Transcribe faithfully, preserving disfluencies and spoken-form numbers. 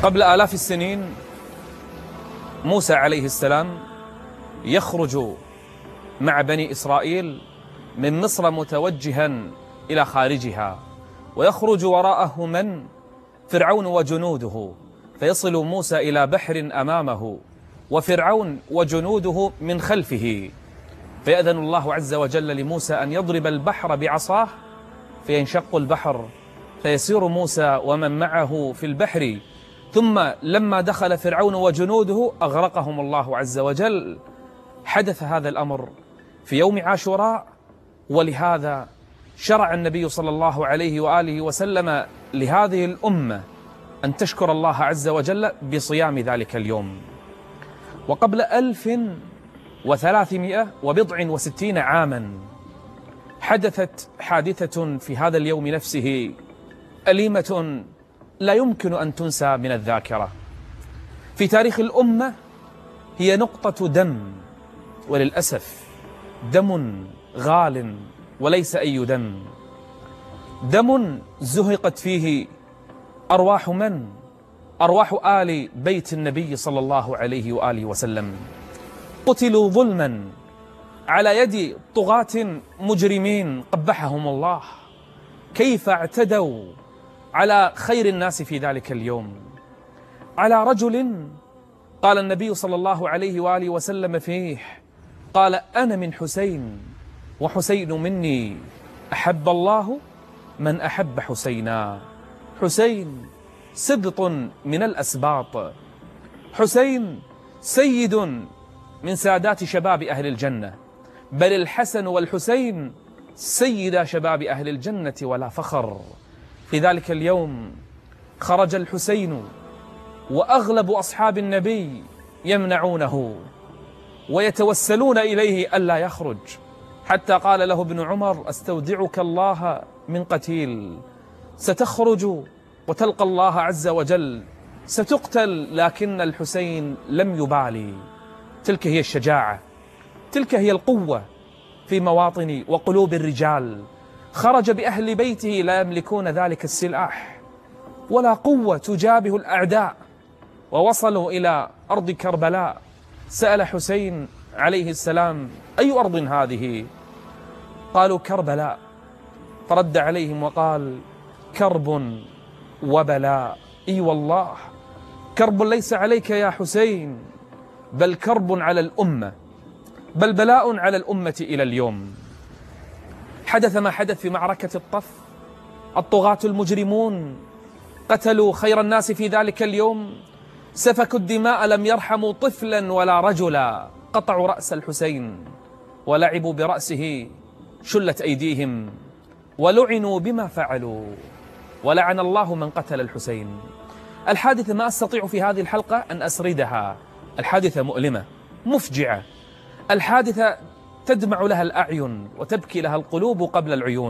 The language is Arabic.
قبل آلاف السنين موسى عليه السلام يخرج مع بني إسرائيل من مصر متوجها إلى خارجها، ويخرج وراءه من؟ فرعون وجنوده، فيصل موسى إلى بحر أمامه وفرعون وجنوده من خلفه، فيأذن الله عز وجل لموسى أن يضرب البحر بعصاه فينشق البحر، فيسير موسى ومن معه في البحر، ثم لما دخل فرعون وجنوده أغرقهم الله عز وجل. حدث هذا الأمر في يوم عاشوراء، ولهذا شرع النبي صلى الله عليه وآله وسلم لهذه الأمة أن تشكر الله عز وجل بصيام ذلك اليوم. وقبل ألف وثلاثمائة وبضع وستين عاما حدثت حادثة في هذا اليوم نفسه أليمة لا يمكن أن تنسى من الذاكرة في تاريخ الأمة. هي نقطة دم، وللأسف دم غال وليس أي دم، دم زهقت فيه أرواح من؟ أرواح آل بيت النبي صلى الله عليه وآله وسلم، قتلوا ظلما على يد طغاة مجرمين قبحهم الله. كيف اعتدوا على خير الناس في ذلك اليوم؟ على رجل قال النبي صلى الله عليه وآله وسلم فيه، قال: أنا من حسين وحسين مني، أحب الله من أحب حسينا. حسين سبط من الأسباط، حسين سيد من سادات شباب أهل الجنة، بل الحسن والحسين سيدا شباب أهل الجنة ولا فخر. في ذلك اليوم خرج الحسين وأغلب أصحاب النبي يمنعونه ويتوسلون إليه ألا يخرج، حتى قال له ابن عمر: أستودعك الله من قتيل، ستخرج وتلقى الله عز وجل، ستقتل. لكن الحسين لم يبالي. تلك هي الشجاعة، تلك هي القوة في مواطن وقلوب الرجال. خرج بأهل بيته لا يملكون ذلك السلاح ولا قوة تجابه الأعداء، ووصلوا إلى أرض كربلاء. سأل حسين عليه السلام: أي أرض هذه؟ قالوا: كربلاء. فرد عليهم وقال: كرب وبلاء. إي والله، كرب ليس عليك يا حسين، بل كرب على الأمة، بل بلاء على الأمة إلى اليوم. حدث ما حدث في معركة الطف، الطغاة المجرمون قتلوا خير الناس في ذلك اليوم، سفكوا الدماء، لم يرحموا طفلا ولا رجلا، قطعوا رأس الحسين ولعبوا برأسه، شلت أيديهم ولعنوا بما فعلوا، ولعن الله من قتل الحسين. الحادثة ما أستطيع في هذه الحلقة أن أسردها، الحادثة مؤلمة مفجعة، الحادثة تدمع لها الأعين وتبكي لها القلوب قبل العيون.